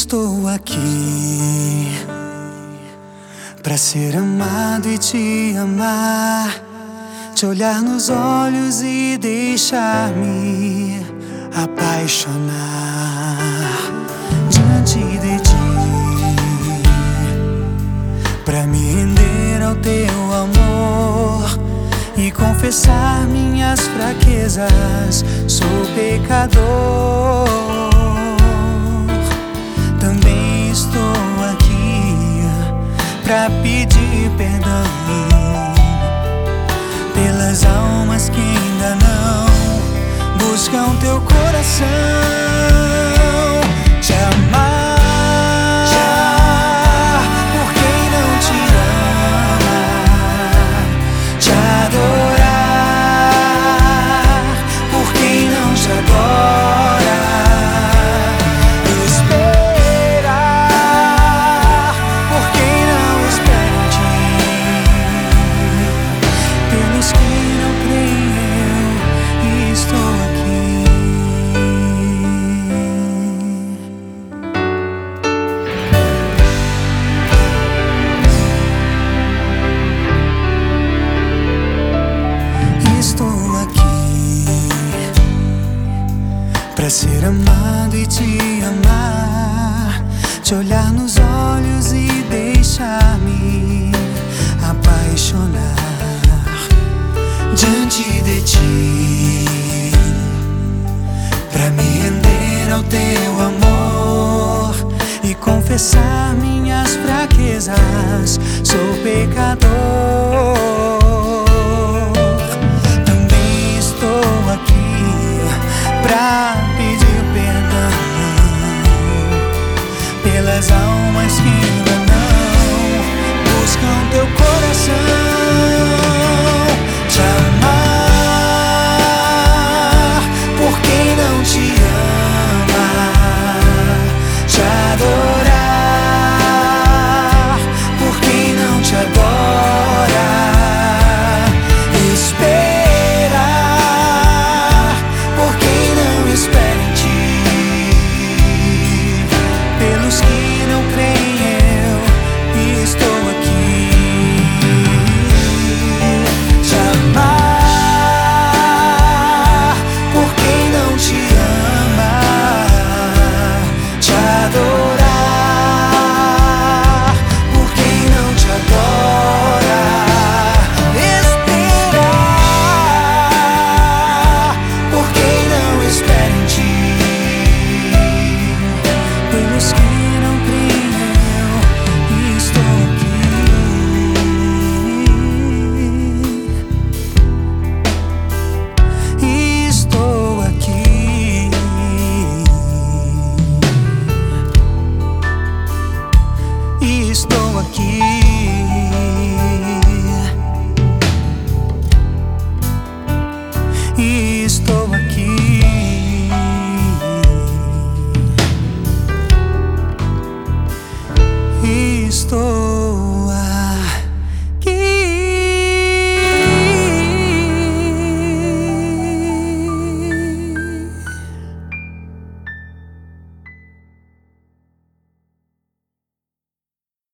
Estou aqui pra ser amado e te amar, te olhar nos olhos e deixar-me apaixonar diante de ti, pra me render ao teu amor e confessar minhas fraquezas. Sou pecador. Também estou aqui pra pedir perdão pelas almas que ainda não buscam teu coração. Te amar por quem não te ama, te adorar por quem não te adora. Pra ser amado e te amar, te olhar nos olhos e deixar-me apaixonar diante de ti, pra me render ao teu amor e confessar minhas fraquezas. Sou pecador. Também estou aqui pra pedir perdão pelas almas que ainda não buscam teu coração. Te amar por quem não te ama, te adorar por quem não te adora, esperar por quem não espera em ti, pelos que não creem eu estou aqui. Te amar por quem não te ama, te adorar por quem não te adora, esperar por quem não espera em ti, pelos que não creem eu estou aqui. Estou aqui. Estou aqui. Estou aqui. Estou